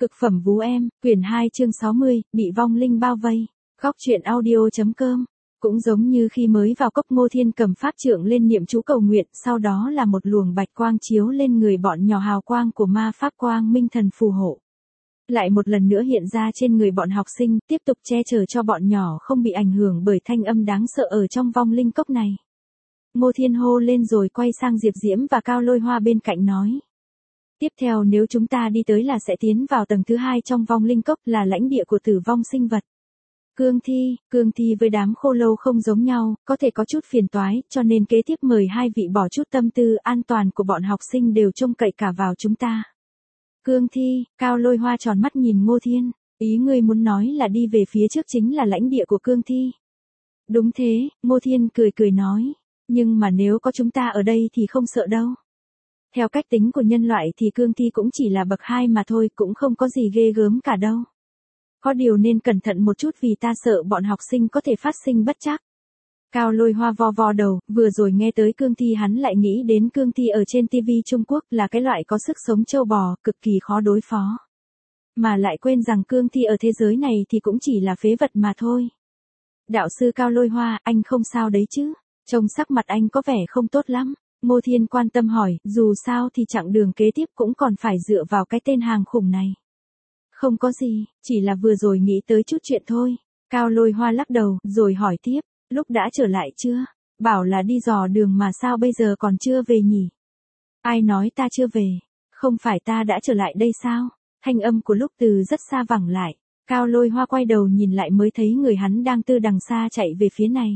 Cực phẩm vú em, quyển 2 chương 60, bị vong linh bao vây. Góc truyện audio.com. Cũng giống như khi mới vào cốc, Ngô Thiên cầm pháp trượng lên niệm chú cầu nguyện, sau đó là một luồng bạch quang chiếu lên người bọn nhỏ, hào quang của ma pháp quang minh thần phù hộ. Lại một lần nữa hiện ra trên người bọn học sinh, tiếp tục che chở cho bọn nhỏ không bị ảnh hưởng bởi thanh âm đáng sợ ở trong vong linh cốc này. Ngô Thiên hô lên rồi quay sang Diệp Diễm và Cao Lôi Hoa bên cạnh nói. Tiếp theo nếu chúng ta đi tới là sẽ tiến vào tầng thứ 2 trong vong linh cốc, là lãnh địa của tử vong sinh vật. Cương thi với đám khô lâu không giống nhau, có thể có chút phiền toái, cho nên kế tiếp mời hai vị bỏ chút tâm tư an toàn của bọn học sinh đều trông cậy cả vào chúng ta. Cương thi, Cao Lôi Hoa tròn mắt nhìn Ngô Thiên, ý ngươi muốn nói là đi về phía trước chính là lãnh địa của cương thi. Đúng thế, Ngô Thiên cười nói, nhưng mà nếu có chúng ta ở đây thì không sợ đâu. Theo cách tính của nhân loại thì cương thi cũng chỉ là bậc 2 mà thôi, cũng không có gì ghê gớm cả đâu. Có điều nên cẩn thận một chút vì ta sợ bọn học sinh có thể phát sinh bất trắc. Cao Lôi Hoa vo đầu, vừa rồi nghe tới cương thi hắn lại nghĩ đến cương thi ở trên TV Trung Quốc, là cái loại có sức sống trâu bò, cực kỳ khó đối phó. Mà lại quên rằng cương thi ở thế giới này thì cũng chỉ là phế vật mà thôi. Đạo sư Cao Lôi Hoa, anh không sao đấy chứ? Trông sắc mặt anh có vẻ không tốt lắm. Ngô Thiên quan tâm hỏi, dù sao thì chặng đường kế tiếp cũng còn phải dựa vào cái tên hàng khủng này. Không có gì, chỉ là vừa rồi nghĩ tới chút chuyện thôi. Cao Lôi Hoa lắc đầu, rồi hỏi tiếp, lúc đã trở lại chưa? Bảo là đi dò đường mà sao bây giờ còn chưa về nhỉ? Ai nói ta chưa về? Không phải ta đã trở lại đây sao? Thanh âm của Lúc từ rất xa vẳng lại. Cao Lôi Hoa quay đầu nhìn lại mới thấy người hắn đang từ đằng xa chạy về phía này.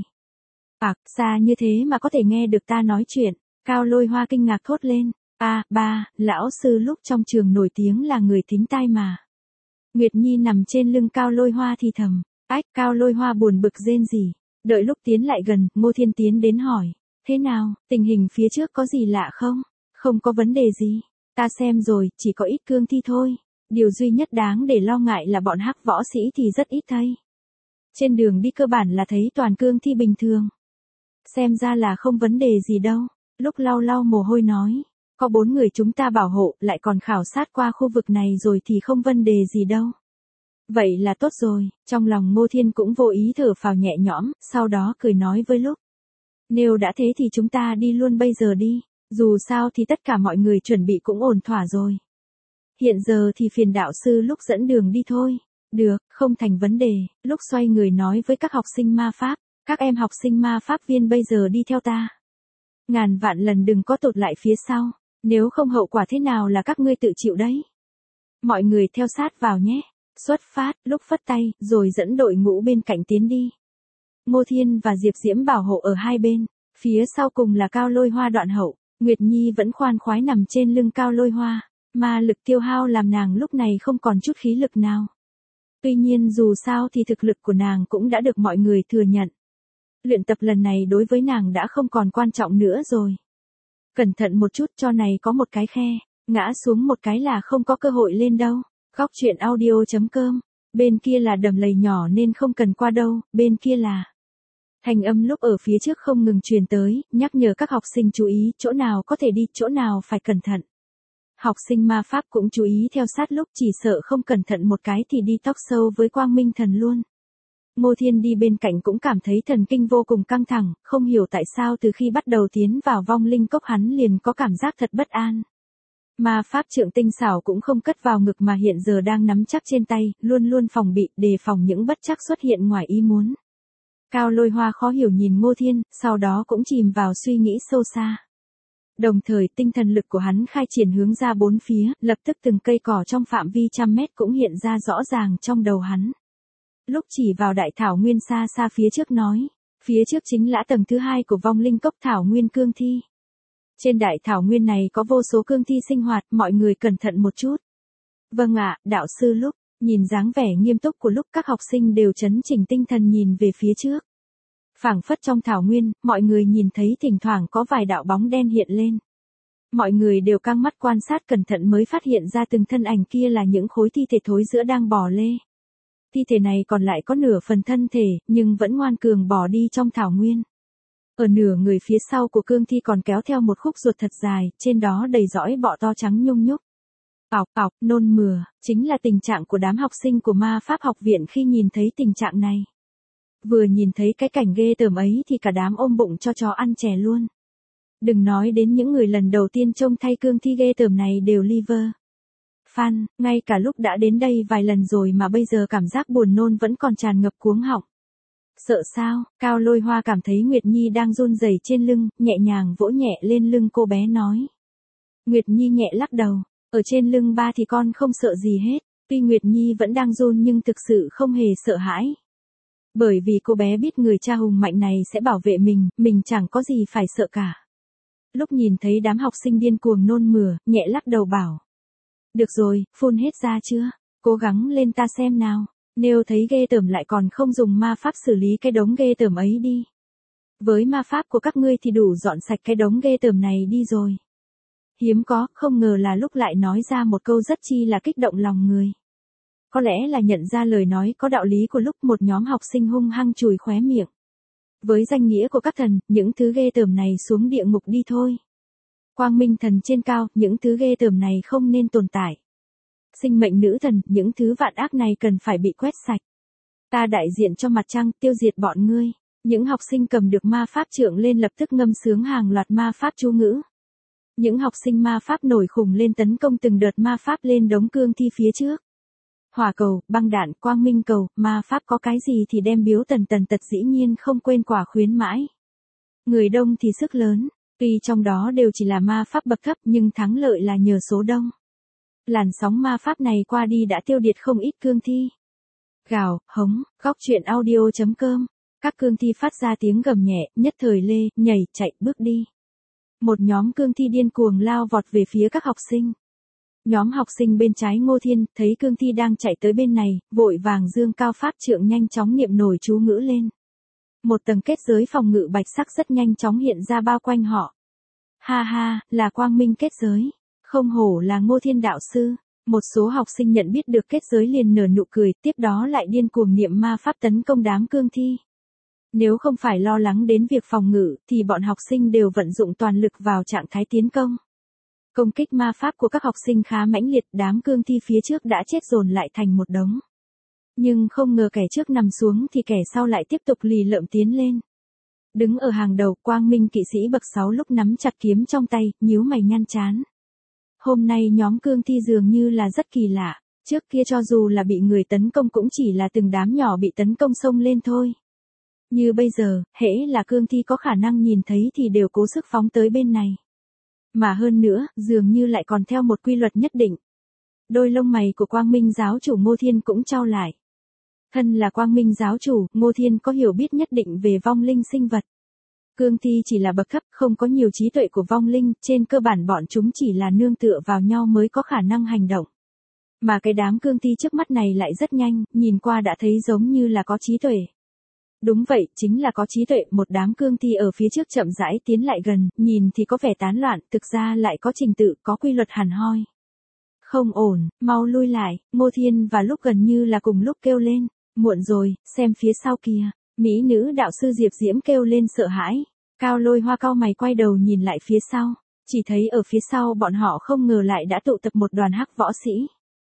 Xa như thế mà có thể nghe được ta nói chuyện. Cao Lôi Hoa kinh ngạc thốt lên, ba, lão sư Lúc trong trường nổi tiếng là người thính tai mà. Nguyệt Nhi nằm trên lưng Cao Lôi Hoa thì thầm, Cao Lôi Hoa buồn bực rên rỉ. Đợi Lúc tiến lại gần, Ngô Thiên tiến đến hỏi, thế nào, tình hình phía trước có gì lạ không? Không có vấn đề gì, ta xem rồi, chỉ có ít cương thi thôi. Điều duy nhất đáng để lo ngại là bọn hắc võ sĩ thì rất ít thấy. Trên đường đi cơ bản là thấy toàn cương thi bình thường. Xem ra là không vấn đề gì đâu. Lúc lau mồ hôi nói, có 4 người chúng ta bảo hộ, lại còn khảo sát qua khu vực này rồi thì không vấn đề gì đâu. Vậy là tốt rồi, trong lòng Ngô Thiên cũng vô ý thở phào nhẹ nhõm, sau đó cười nói với Lúc. Nếu đã thế thì chúng ta đi luôn bây giờ đi, dù sao thì tất cả mọi người chuẩn bị cũng ổn thỏa rồi. Hiện giờ thì phiền đạo sư Lúc dẫn đường đi thôi. Được, không thành vấn đề. Lúc xoay người nói với các học sinh ma pháp, các em học sinh ma pháp viên bây giờ đi theo ta. Ngàn vạn lần đừng có tụt lại phía sau, nếu không hậu quả thế nào là các ngươi tự chịu đấy. Mọi người theo sát vào nhé. Xuất phát, Lúc phất tay, rồi dẫn đội ngũ bên cạnh tiến đi. Ngô Thiên và Diệp Diễm bảo hộ ở hai bên, phía sau cùng là Cao Lôi Hoa đoạn hậu. Nguyệt Nhi vẫn khoan khoái nằm trên lưng Cao Lôi Hoa, ma lực tiêu hao làm nàng lúc này không còn chút khí lực nào. Tuy nhiên dù sao thì thực lực của nàng cũng đã được mọi người thừa nhận. Luyện tập lần này đối với nàng đã không còn quan trọng nữa rồi. Cẩn thận một chút, cho này có một cái khe, ngã xuống một cái là không có cơ hội lên đâu. Góc truyện audio.com. Bên kia là đầm lầy nhỏ nên không cần qua đâu, bên kia là. Thanh âm Lúc ở phía trước không ngừng truyền tới, nhắc nhở các học sinh chú ý, chỗ nào có thể đi, chỗ nào phải cẩn thận. Học sinh ma pháp cũng chú ý theo sát Lúc, chỉ sợ không cẩn thận một cái thì đi tóc sâu với quang minh thần luôn. Ngô Thiên đi bên cạnh cũng cảm thấy thần kinh vô cùng căng thẳng, không hiểu tại sao từ khi bắt đầu tiến vào vong linh cốc hắn liền có cảm giác thật bất an. Ma pháp trượng tinh xảo cũng không cất vào ngực mà hiện giờ đang nắm chắc trên tay, luôn luôn phòng bị, đề phòng những bất trắc xuất hiện ngoài ý muốn. Cao Lôi Hoa khó hiểu nhìn Ngô Thiên, sau đó cũng chìm vào suy nghĩ sâu xa. Đồng thời tinh thần lực của hắn khai triển hướng ra bốn phía, lập tức từng cây cỏ trong phạm vi 100 mét cũng hiện ra rõ ràng trong đầu hắn. Lúc chỉ vào đại thảo nguyên xa xa phía trước nói, phía trước chính là tầng thứ 2 của vong linh cốc thảo nguyên cương thi. Trên đại thảo nguyên này có vô số cương thi sinh hoạt, mọi người cẩn thận một chút. Vâng ạ, đạo sư Lúc. Nhìn dáng vẻ nghiêm túc của Lúc, các học sinh đều trấn chỉnh tinh thần nhìn về phía trước. Phảng phất trong thảo nguyên, mọi người nhìn thấy thỉnh thoảng có vài đạo bóng đen hiện lên. Mọi người đều căng mắt quan sát cẩn thận mới phát hiện ra từng thân ảnh kia là những khối thi thể thối rữa đang bò lê. Thi thể này còn lại có nửa phần thân thể, nhưng vẫn ngoan cường bò đi trong thảo nguyên. Ở nửa người phía sau của cương thi còn kéo theo một khúc ruột thật dài, trên đó đầy dõi bọ to trắng nhung nhúc. Nôn mửa, chính là tình trạng của đám học sinh của ma pháp học viện khi nhìn thấy tình trạng này. Vừa nhìn thấy cái cảnh ghê tởm ấy thì cả đám ôm bụng cho chó ăn chè luôn. Đừng nói đến những người lần đầu tiên trông thay cương thi ghê tởm này đều liver. Phan, ngay cả lúc đã đến đây vài lần rồi mà bây giờ cảm giác buồn nôn vẫn còn tràn ngập cuống họng. Sợ sao? Cao Lôi Hoa cảm thấy Nguyệt Nhi đang run rẩy trên lưng, nhẹ nhàng vỗ nhẹ lên lưng cô bé nói. Nguyệt Nhi nhẹ lắc đầu, ở trên lưng ba thì con không sợ gì hết, tuy Nguyệt Nhi vẫn đang run nhưng thực sự không hề sợ hãi. Bởi vì cô bé biết người cha hùng mạnh này sẽ bảo vệ mình chẳng có gì phải sợ cả. Lúc nhìn thấy đám học sinh điên cuồng nôn mửa, nhẹ lắc đầu bảo. Được rồi, phun hết ra chưa? Cố gắng lên ta xem nào. Nếu thấy ghê tởm lại còn không dùng ma pháp xử lý cái đống ghê tởm ấy đi. Với ma pháp của các ngươi thì đủ dọn sạch cái đống ghê tởm này đi rồi. Hiếm có, không ngờ là lúc lại nói ra một câu rất chi là kích động lòng người. Có lẽ là nhận ra lời nói có đạo lý của lúc một nhóm học sinh hung hăng chùi khóe miệng. Với danh nghĩa của các thần, những thứ ghê tởm này xuống địa ngục đi thôi. Quang minh thần trên cao, những thứ ghê tởm này không nên tồn tại. Sinh mệnh nữ thần, những thứ vạn ác này cần phải bị quét sạch. Ta đại diện cho mặt trăng, tiêu diệt bọn ngươi. Những học sinh cầm được ma pháp trượng lên lập tức ngâm sướng hàng loạt ma pháp chú ngữ. Những học sinh ma pháp nổi khùng lên tấn công từng đợt ma pháp lên đống cương thi phía trước. Hỏa cầu, băng đạn, quang minh cầu, ma pháp có cái gì thì đem biếu tần tật dĩ nhiên không quên quả khuyến mãi. Người đông thì sức lớn, tuy trong đó đều chỉ là ma pháp bậc thấp nhưng thắng lợi là nhờ số đông. Làn sóng ma pháp này qua đi đã tiêu diệt không ít cương thi. Gào, hống, góc truyện audio.com. Các cương thi phát ra tiếng gầm nhẹ, nhất thời lê, nhảy, chạy, bước đi. Một nhóm cương thi điên cuồng lao vọt về phía các học sinh. Nhóm học sinh bên trái Ngô Thiên, thấy cương thi đang chạy tới bên này, vội vàng dương cao pháp trượng nhanh chóng niệm nổi chú ngữ lên. Một tầng kết giới phòng ngự bạch sắc rất nhanh chóng hiện ra bao quanh họ. Ha ha, là quang minh kết giới. Không hổ là Ngô Thiên đạo sư. Một số học sinh nhận biết được kết giới liền nở nụ cười, tiếp đó lại điên cuồng niệm ma pháp tấn công đám cương thi. Nếu không phải lo lắng đến việc phòng ngự, thì bọn học sinh đều vận dụng toàn lực vào trạng thái tiến công. Công kích ma pháp của các học sinh khá mãnh liệt, đám cương thi phía trước đã chết dồn lại thành một đống. Nhưng không ngờ kẻ trước nằm xuống thì kẻ sau lại tiếp tục lì lợm tiến lên. Đứng ở hàng đầu, quang minh kỵ sĩ bậc 6 lúc nắm chặt kiếm trong tay, nhíu mày nhăn trán. Hôm nay nhóm cương thi dường như là rất kỳ lạ, trước kia cho dù là bị người tấn công cũng chỉ là từng đám nhỏ bị tấn công xông lên thôi. Như bây giờ, hễ là cương thi có khả năng nhìn thấy thì đều cố sức phóng tới bên này. Mà hơn nữa, dường như lại còn theo một quy luật nhất định. Đôi lông mày của Quang Minh giáo chủ Ngô Thiên cũng chau lại. Thân là Quang Minh giáo chủ, Ngô Thiên có hiểu biết nhất định về vong linh sinh vật. Cương thi chỉ là bậc thấp, không có nhiều trí tuệ của vong linh, trên cơ bản bọn chúng chỉ là nương tựa vào nhau mới có khả năng hành động. Mà cái đám cương thi trước mắt này lại rất nhanh, nhìn qua đã thấy giống như là có trí tuệ. Đúng vậy, chính là có trí tuệ, một đám cương thi ở phía trước chậm rãi tiến lại gần, nhìn thì có vẻ tán loạn, thực ra lại có trình tự, có quy luật hẳn hoi. Không ổn, mau lui lại, Ngô Thiên và lúc gần như là cùng lúc kêu lên, muộn rồi, xem phía sau kìa, mỹ nữ đạo sư Diệp Diễm kêu lên sợ hãi. Cao Lôi Hoa cau mày quay đầu nhìn lại phía sau, chỉ thấy ở phía sau bọn họ không ngờ lại đã tụ tập một đoàn hắc võ sĩ.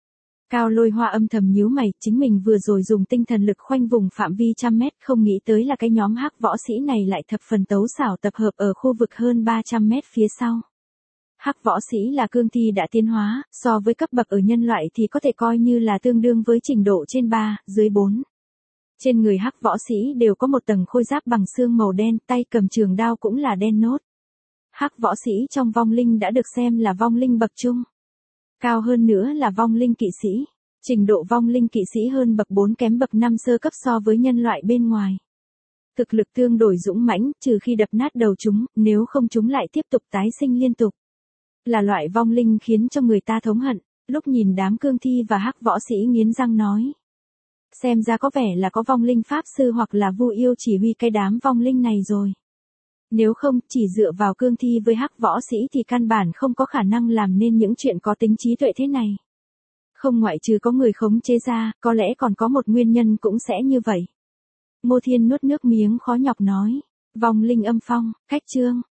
Cao Lôi Hoa âm thầm nhíu mày, chính mình vừa rồi dùng tinh thần lực khoanh vùng phạm vi 100 mét, không nghĩ tới là cái nhóm hắc võ sĩ này lại thập phần tấu xảo tập hợp ở khu vực hơn 300 mét phía sau. Hắc võ sĩ là cương thi đã tiến hóa, so với cấp bậc ở nhân loại thì có thể coi như là tương đương với trình độ trên 3, dưới 4. Trên người hắc võ sĩ đều có một tầng khôi giáp bằng xương màu đen, tay cầm trường đao cũng là đen nốt. Hắc võ sĩ trong vong linh đã được xem là vong linh bậc trung. Cao hơn nữa là vong linh kỵ sĩ. Trình độ vong linh kỵ sĩ hơn bậc 4 kém bậc 5 sơ cấp so với nhân loại bên ngoài. Thực lực tương đối dũng mãnh, trừ khi đập nát đầu chúng, nếu không chúng lại tiếp tục tái sinh liên tục. Là loại vong linh khiến cho người ta thống hận. Lúc nhìn đám cương thi và hắc võ sĩ nghiến răng nói. Xem ra có vẻ là có vong linh pháp sư hoặc là vu yêu chỉ huy cái đám vong linh này rồi. Nếu không, chỉ dựa vào cương thi với hắc võ sĩ thì căn bản không có khả năng làm nên những chuyện có tính trí tuệ thế này. Không ngoại trừ có người khống chế ra, có lẽ còn có một nguyên nhân cũng sẽ như vậy. Ngô Thiên nuốt nước miếng khó nhọc nói. Vong linh âm phong, cách chương.